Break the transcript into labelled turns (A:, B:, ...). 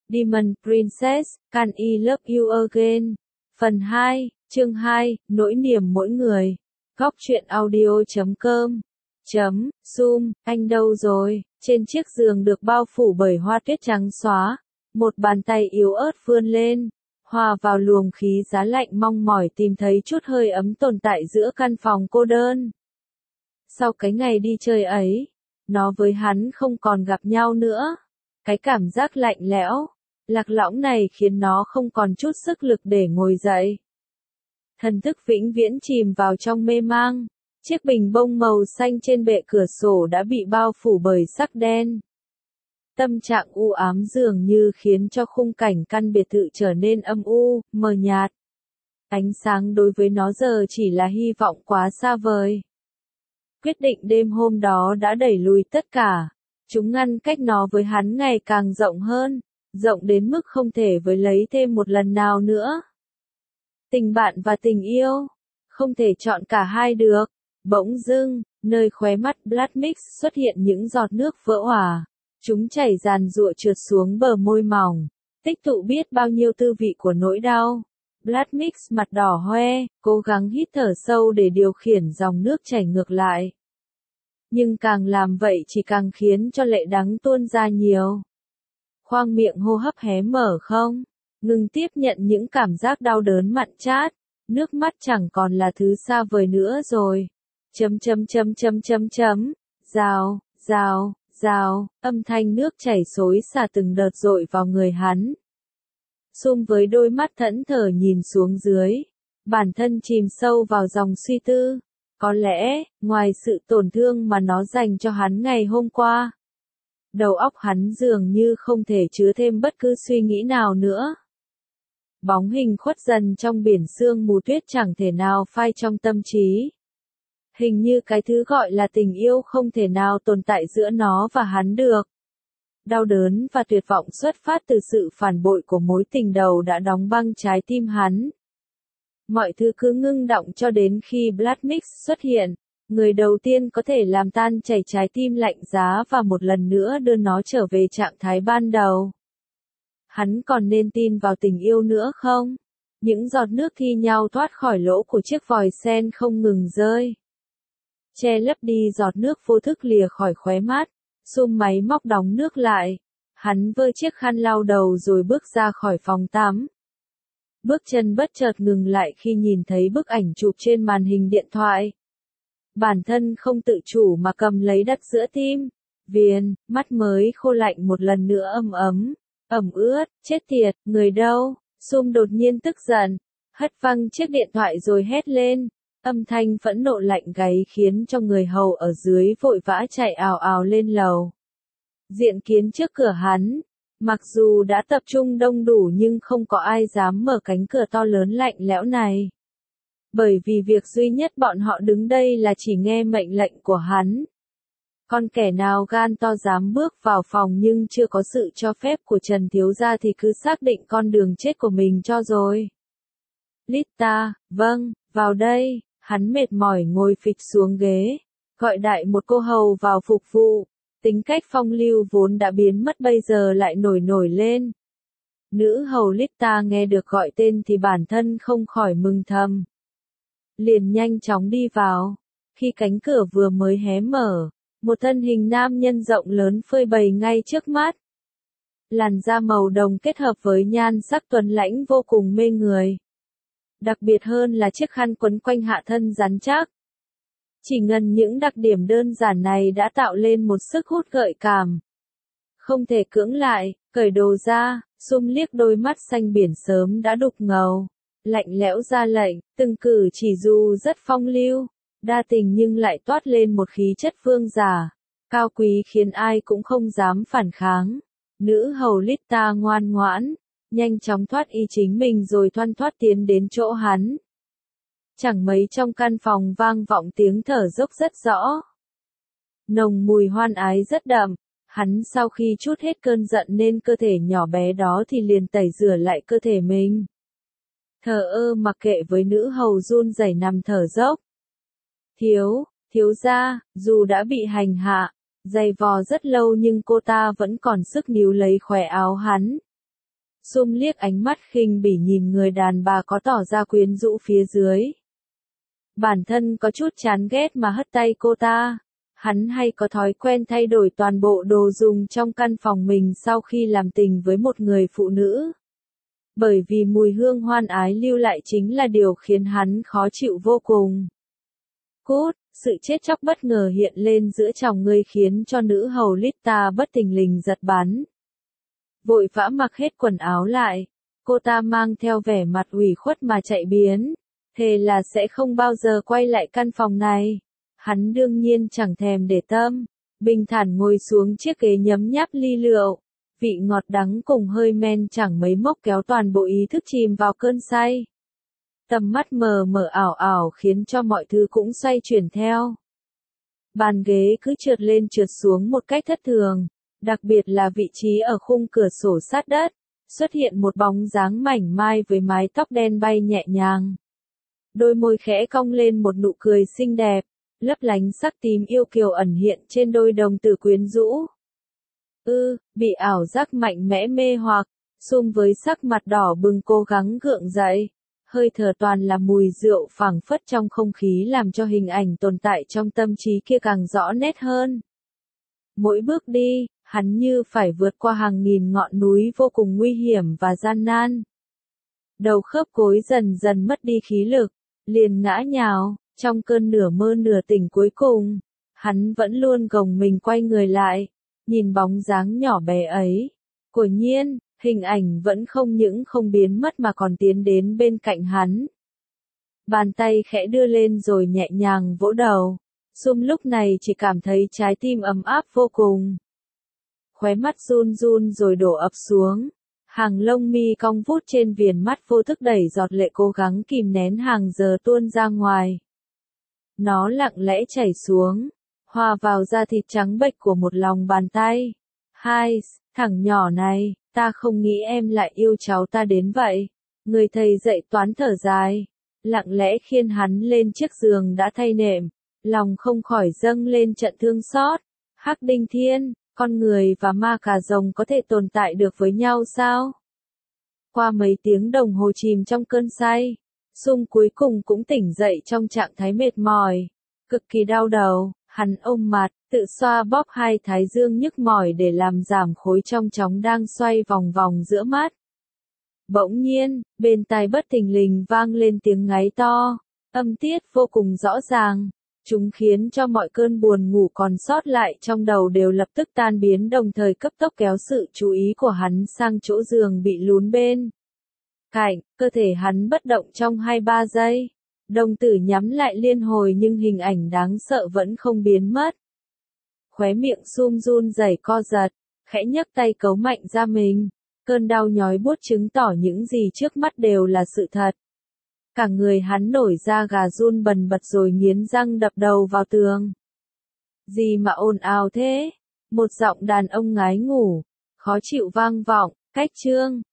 A: Demon Princess, Can I Love You Again? Phần 2, chương 2, nỗi niềm mỗi người. Góc truyện audio.com Zoom, anh đâu rồi? Trên chiếc giường được bao phủ bởi hoa tuyết trắng xóa, một bàn tay yếu ớt vươn lên, hòa vào luồng khí giá lạnh mong mỏi tìm thấy chút hơi ấm tồn tại giữa căn phòng cô đơn. Sau cái ngày đi chơi ấy, nó với hắn không còn gặp nhau nữa. Cái cảm giác lạnh lẽo, lạc lõng này khiến nó không còn chút sức lực để ngồi dậy. Thần thức vĩnh viễn chìm vào trong mê mang. Chiếc bình bông màu xanh trên bệ cửa sổ đã bị bao phủ bởi sắc đen. Tâm trạng u ám dường như khiến cho khung cảnh căn biệt thự trở nên âm u, mờ nhạt. Ánh sáng đối với nó giờ chỉ là hy vọng quá xa vời. Quyết định đêm hôm đó đã đẩy lùi tất cả. Chúng ngăn cách nó với hắn ngày càng rộng hơn, rộng đến mức không thể với lấy thêm một lần nào nữa. Tình bạn và tình yêu, không thể chọn cả hai được. Bỗng dưng, nơi khóe mắt Blood Mix xuất hiện những giọt nước vỡ òa. Chúng chảy ràn rụa trượt xuống bờ môi mỏng, tích tụ biết bao nhiêu tư vị của nỗi đau. Blood Mix mặt đỏ hoe, cố gắng hít thở sâu để điều khiển dòng nước chảy ngược lại. Nhưng càng làm vậy chỉ càng khiến cho lệ đắng tuôn ra nhiều. Khoang miệng hô hấp hé mở không, ngừng tiếp nhận những cảm giác đau đớn mặn chát, nước mắt chẳng còn là thứ xa vời nữa rồi. Rào, rào, rào, âm thanh nước chảy xối xả từng đợt dội vào người hắn. Sum với đôi mắt thẫn thờ nhìn xuống dưới, bản thân chìm sâu vào dòng suy tư. Có lẽ, ngoài sự tổn thương mà nó dành cho hắn ngày hôm qua, đầu óc hắn dường như không thể chứa thêm bất cứ suy nghĩ nào nữa. Bóng hình khuất dần trong biển sương mù tuyết chẳng thể nào phai trong tâm trí. Hình như cái thứ gọi là tình yêu không thể nào tồn tại giữa nó và hắn được. Đau đớn và tuyệt vọng xuất phát từ sự phản bội của mối tình đầu đã đóng băng trái tim hắn. Mọi thứ cứ ngưng động cho đến khi Blood Mix xuất hiện, người đầu tiên có thể làm tan chảy trái tim lạnh giá và một lần nữa đưa nó trở về trạng thái ban đầu. Hắn còn nên tin vào tình yêu nữa không? Những giọt nước thi nhau thoát khỏi lỗ của chiếc vòi sen không ngừng rơi. Che lấp đi giọt nước vô thức lìa khỏi khóe mắt, Sum máy móc đóng nước lại. Hắn vơ chiếc khăn lau đầu rồi bước ra khỏi phòng tắm. Bước chân bất chợt ngừng lại khi nhìn thấy bức ảnh chụp trên màn hình điện thoại. Bản thân không tự chủ mà cầm lấy đặt giữa tim. Viền, mắt mới khô lạnh một lần nữa ẩm ướt, chết tiệt, người đâu? Sum đột nhiên tức giận, hất văng chiếc điện thoại rồi hét lên. Âm thanh phẫn nộ lạnh gáy khiến cho người hầu ở dưới vội vã chạy ào ào lên lầu. Diện kiến trước cửa hắn, mặc dù đã tập trung đông đủ nhưng không có ai dám mở cánh cửa to lớn lạnh lẽo này. Bởi vì việc duy nhất bọn họ đứng đây là chỉ nghe mệnh lệnh của hắn. Còn kẻ nào gan to dám bước vào phòng nhưng chưa có sự cho phép của Trần Thiếu Gia thì cứ xác định con đường chết của mình cho rồi. Lita, vâng, vào đây. Hắn mệt mỏi ngồi phịch xuống ghế, gọi đại một cô hầu vào phục vụ. Tính cách phong lưu vốn đã biến mất bây giờ lại nổi lên. Nữ hầu Lita nghe được gọi tên thì bản thân không khỏi mừng thầm. Liền nhanh chóng đi vào. Khi cánh cửa vừa mới hé mở, một thân hình nam nhân rộng lớn phơi bày ngay trước mắt. Làn da màu đồng kết hợp với nhan sắc tuấn lãnh vô cùng mê người. Đặc biệt hơn là chiếc khăn quấn quanh hạ thân rắn chắc. Chỉ ngần những đặc điểm đơn giản này đã tạo lên một sức hút gợi cảm. Không thể cưỡng lại, cởi đồ ra, Sum liếc đôi mắt xanh biển sớm đã đục ngầu. Lạnh lẽo ra lệnh, từng cử chỉ dù rất phong lưu, đa tình nhưng lại toát lên một khí chất vương giả, cao quý khiến ai cũng không dám phản kháng. Nữ hầu Lita ngoan ngoãn, nhanh chóng thoát y chính mình rồi thoăn thoắt tiến đến chỗ hắn. Chẳng mấy trong căn phòng vang vọng tiếng thở dốc rất rõ. Nồng mùi hoan ái rất đậm, hắn sau khi trút hết cơn giận nên cơ thể nhỏ bé đó thì liền tẩy rửa lại cơ thể mình. Thờ ơ mặc kệ với nữ hầu run rẩy nằm thở dốc. Thiếu gia, dù đã bị hành hạ, giày vò rất lâu nhưng cô ta vẫn còn sức níu lấy khóe áo hắn. Sum liếc ánh mắt khinh bỉ nhìn người đàn bà có tỏ ra quyến rũ phía dưới. Bản thân có chút chán ghét mà hất tay cô ta. Hắn hay có thói quen thay đổi toàn bộ đồ dùng trong căn phòng mình sau khi làm tình với một người phụ nữ. Bởi vì mùi hương hoan ái lưu lại chính là điều khiến hắn khó chịu vô cùng. Cút, sự chết chóc bất ngờ hiện lên giữa chồng ngươi khiến cho nữ hầu Lita bất thình lình giật bắn. Vội vã mặc hết quần áo lại, cô ta mang theo vẻ mặt ủy khuất mà chạy biến, thề là sẽ không bao giờ quay lại căn phòng này. Hắn đương nhiên chẳng thèm để tâm, bình thản ngồi xuống chiếc ghế nhấm nháp ly rượu, vị ngọt đắng cùng hơi men chẳng mấy mốc kéo toàn bộ ý thức chìm vào cơn say. Tầm mắt mờ mờ ảo ảo khiến cho mọi thứ cũng xoay chuyển theo. Bàn ghế cứ trượt lên trượt xuống một cách thất thường, đặc biệt là vị trí ở khung cửa sổ sát đất, xuất hiện một bóng dáng mảnh mai với mái tóc đen bay nhẹ nhàng. Đôi môi khẽ cong lên một nụ cười xinh đẹp, lấp lánh sắc tím yêu kiều ẩn hiện trên đôi đồng tử quyến rũ. Bị ảo giác mạnh mẽ mê hoặc, Sum với sắc mặt đỏ bừng cố gắng gượng dậy. Hơi thở toàn là mùi rượu phảng phất trong không khí làm cho hình ảnh tồn tại trong tâm trí kia càng rõ nét hơn. Mỗi bước đi, hắn như phải vượt qua hàng nghìn ngọn núi vô cùng nguy hiểm và gian nan. Đầu khớp gối dần dần mất đi khí lực, liền ngã nhào, trong cơn nửa mơ nửa tỉnh cuối cùng. Hắn vẫn luôn gồng mình quay người lại, nhìn bóng dáng nhỏ bé ấy. Quả nhiên, hình ảnh vẫn không những không biến mất mà còn tiến đến bên cạnh hắn. Bàn tay khẽ đưa lên rồi nhẹ nhàng vỗ đầu. Sum lúc này chỉ cảm thấy trái tim ấm áp vô cùng. Khóe mắt run run rồi đổ ập xuống. Hàng lông mi cong vút trên viền mắt vô thức đẩy giọt lệ cố gắng kìm nén hàng giờ tuôn ra ngoài. Nó lặng lẽ chảy xuống, hòa vào da thịt trắng bệch của một lòng bàn tay. Hai, thằng nhỏ này, ta không nghĩ em lại yêu cháu ta đến vậy. Người thầy dạy toán thở dài, lặng lẽ khiêng hắn lên chiếc giường đã thay nệm, lòng không khỏi dâng lên trận thương xót. Hắc Đinh Thiên, con người và ma cà rồng có thể tồn tại được với nhau sao? Qua mấy tiếng đồng hồ chìm trong cơn say, Sum cuối cùng cũng tỉnh dậy trong trạng thái mệt mỏi, cực kỳ đau đầu. Hắn ôm mặt, tự xoa bóp hai thái dương nhức mỏi để làm giảm khối trong chóng đang xoay vòng vòng giữa mắt. Bỗng nhiên, bên tai bất thình lình vang lên tiếng ngáy to, âm tiết vô cùng rõ ràng. Chúng khiến cho mọi cơn buồn ngủ còn sót lại trong đầu đều lập tức tan biến, đồng thời cấp tốc kéo sự chú ý của hắn sang chỗ giường bị lún bên cạnh. Cơ thể hắn bất động trong 2-3 giây. Đồng tử nhắm lại liên hồi nhưng hình ảnh đáng sợ vẫn không biến mất. Khóe miệng Sum run rẩy co giật, khẽ nhấc tay cấu mạnh ra mình. Cơn đau nhói buốt chứng tỏ những gì trước mắt đều là sự thật. Cả người hắn nổi da gà run bần bật rồi nghiến răng đập đầu vào tường. Gì mà ồn ào thế? Một giọng đàn ông ngái ngủ, khó chịu vang vọng, cách chương.